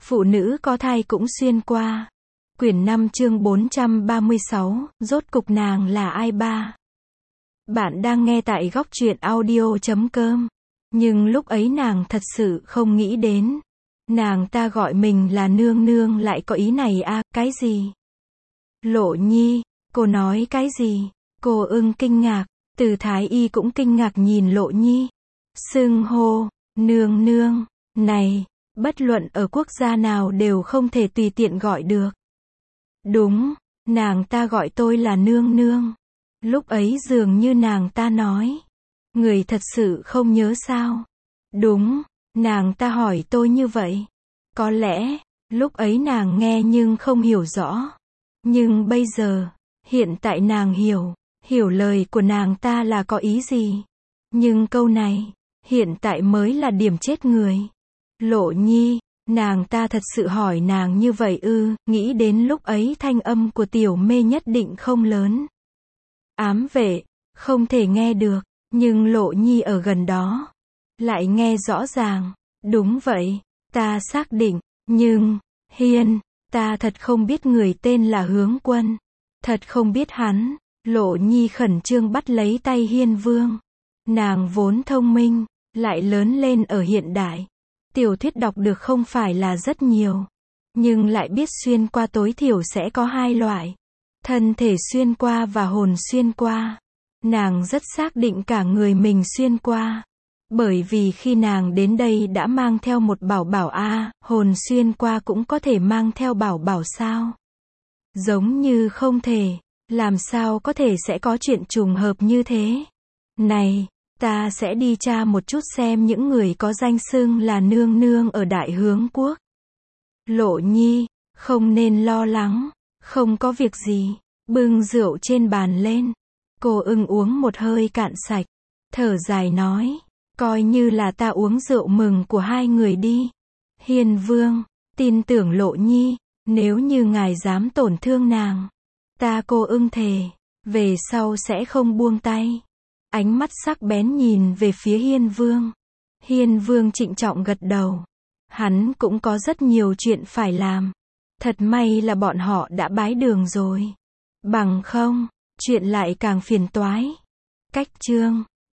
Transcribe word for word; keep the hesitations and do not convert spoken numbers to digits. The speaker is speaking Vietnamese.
Phụ nữ có thai cũng xuyên qua. Quyển năm chương bốn trăm ba mươi sáu, rốt cục nàng là ai ba? Bạn đang nghe tại góc truyện audio chấm com. Nhưng lúc ấy nàng thật sự không nghĩ đến. Nàng ta gọi mình là nương nương lại có ý này à, cái gì? Lộ Nhi, cô nói cái gì? Cô ưng kinh ngạc, Từ Thái Y cũng kinh ngạc nhìn Lộ Nhi. Xưng hô, nương nương, này, bất luận ở quốc gia nào đều không thể tùy tiện gọi được. Đúng, nàng ta gọi tôi là nương nương. Lúc ấy dường như nàng ta nói. Người thật sự không nhớ sao? Đúng, nàng ta hỏi tôi như vậy. Có lẽ, lúc ấy nàng nghe nhưng không hiểu rõ. Nhưng bây giờ, hiện tại nàng hiểu, hiểu lời của nàng ta là có ý gì. Nhưng câu này, hiện tại mới là điểm chết người. Lộ Nhi, nàng ta thật sự hỏi nàng như vậy ư, nghĩ đến lúc ấy thanh âm của tiểu mê nhất định không lớn. Ám vệ, không thể nghe được, nhưng Lộ Nhi ở gần đó, lại nghe rõ ràng. Đúng vậy, ta xác định, nhưng, Hiên, ta thật không biết người tên là Hướng Quân. Thật không biết hắn. Lộ Nhi khẩn trương bắt lấy tay Hiên Vương. Nàng vốn thông minh, lại lớn lên ở hiện đại. Tiểu thuyết đọc được không phải là rất nhiều. Nhưng lại biết xuyên qua tối thiểu sẽ có hai loại. Thân thể xuyên qua và hồn xuyên qua. Nàng rất xác định cả người mình xuyên qua. Bởi vì khi nàng đến đây đã mang theo một bảo bảo a, à, hồn xuyên qua cũng có thể mang theo bảo bảo sao? Giống như không thể. Làm sao có thể sẽ có chuyện trùng hợp như thế? Này, ta sẽ đi tra một chút xem những người có danh xưng là nương nương ở Đại Hướng Quốc. Lộ Nhi, không nên lo lắng, không có việc gì. Bưng rượu trên bàn lên. Cô ưng uống một hơi cạn sạch. Thở dài nói, coi như là ta uống rượu mừng của hai người đi. Hiên Vương, tin tưởng Lộ Nhi, nếu như ngài dám tổn thương nàng, ta cô ưng thề, về sau sẽ không buông tay. Ánh mắt sắc bén nhìn về phía Hiên Vương. Hiên Vương trịnh trọng gật đầu. Hắn cũng có rất nhiều chuyện phải làm. Thật may là bọn họ đã bái đường rồi. Bằng không, chuyện lại càng phiền toái. Cách chương